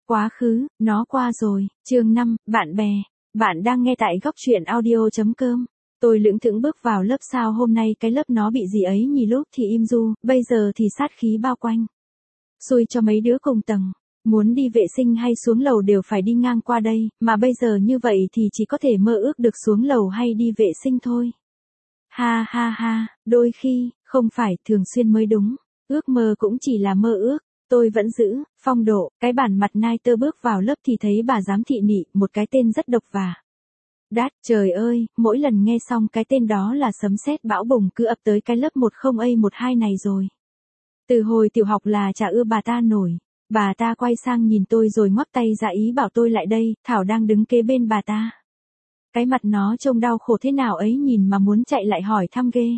Quá khứ, nó qua rồi. Chương 5, bạn bè. Bạn đang nghe tại góc truyện audio.com. Tôi lững thững bước vào lớp, sao hôm nay cái lớp nó bị gì ấy nhỉ, lúc thì im du, bây giờ thì sát khí bao quanh. Xui cho mấy đứa cùng tầng. Muốn đi vệ sinh hay xuống lầu đều phải đi ngang qua đây, mà bây giờ như vậy thì chỉ có thể mơ ước được xuống lầu hay đi vệ sinh thôi. Ha ha ha, đôi khi, không phải thường xuyên mới đúng. Ước mơ cũng chỉ là mơ ước. Tôi vẫn giữ phong độ, cái bản mặt nai tơ bước vào lớp thì thấy bà giám thị nị, một cái tên rất độc và đát, trời ơi, mỗi lần nghe xong cái tên đó là sấm sét bão bùng cứ ập tới cái lớp 10A12 này rồi. Từ hồi tiểu học là chả ưa bà ta nổi. Bà ta quay sang nhìn tôi rồi ngoắc tay ra ý bảo tôi lại đây, Thảo đang đứng kế bên bà ta. Cái mặt nó trông đau khổ thế nào ấy, nhìn mà muốn chạy lại hỏi thăm ghê.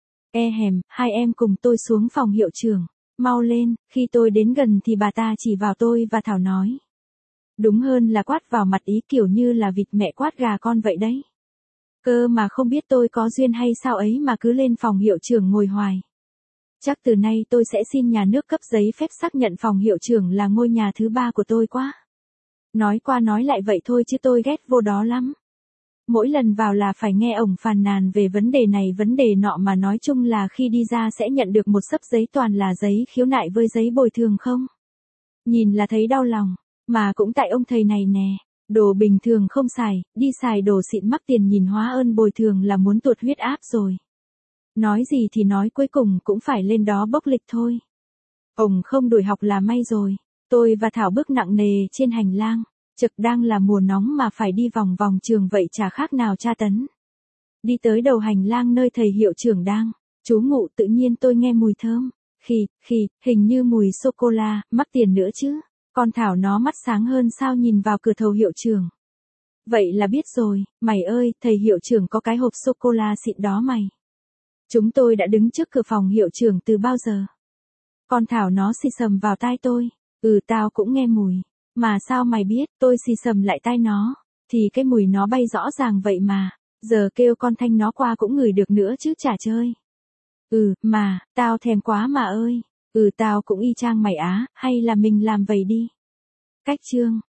Hai em cùng tôi xuống phòng hiệu trưởng. Mau lên, khi tôi đến gần thì bà ta chỉ vào tôi và Thảo nói. Đúng hơn là quát vào mặt, ý kiểu như là vịt mẹ quát gà con vậy đấy. Cơ mà không biết tôi có duyên hay sao ấy mà cứ lên phòng hiệu trưởng ngồi hoài. Chắc từ nay tôi sẽ xin nhà nước cấp giấy phép xác nhận phòng hiệu trưởng là ngôi nhà thứ 3 của tôi quá. Nói qua nói lại vậy thôi chứ tôi ghét vô đó lắm. Mỗi lần vào là phải nghe ổng phàn nàn về vấn đề này vấn đề nọ, mà nói chung là khi đi ra sẽ nhận được một xấp giấy toàn là giấy khiếu nại với giấy bồi thường không. Nhìn là thấy đau lòng, mà cũng tại ông thầy này nè, đồ bình thường không xài, đi xài đồ xịn mắc tiền, nhìn hóa ơn bồi thường là muốn tuột huyết áp rồi. Nói gì thì nói, cuối cùng cũng phải lên đó bốc lịch thôi. Ổng không đuổi học là may rồi. Tôi và Thảo bước nặng nề trên hành lang. Trực đang là mùa nóng mà phải đi vòng vòng trường vậy chả khác nào tra tấn. Đi tới đầu hành lang nơi thầy hiệu trưởng đang trú ngụ, tự nhiên tôi nghe mùi thơm. Hình như mùi sô-cô-la, mắc tiền nữa chứ. Con Thảo nó mắt sáng hơn sao nhìn vào cửa thầu hiệu trưởng. Vậy là biết rồi, mày ơi, thầy hiệu trưởng có cái hộp sô-cô-la xịn đó mày. Chúng tôi đã đứng trước cửa phòng hiệu trưởng từ bao giờ. Con Thảo nó xì xầm vào tai tôi. Tao cũng nghe mùi. Mà sao mày biết? Tôi xì xầm lại tai nó. Thì cái mùi nó bay rõ ràng vậy mà. Giờ kêu con Thanh nó qua cũng ngửi được nữa chứ chả chơi. Mà, tao thèm quá mà ơi. Tao cũng y chang mày á, hay là mình làm vậy đi. Cách chương.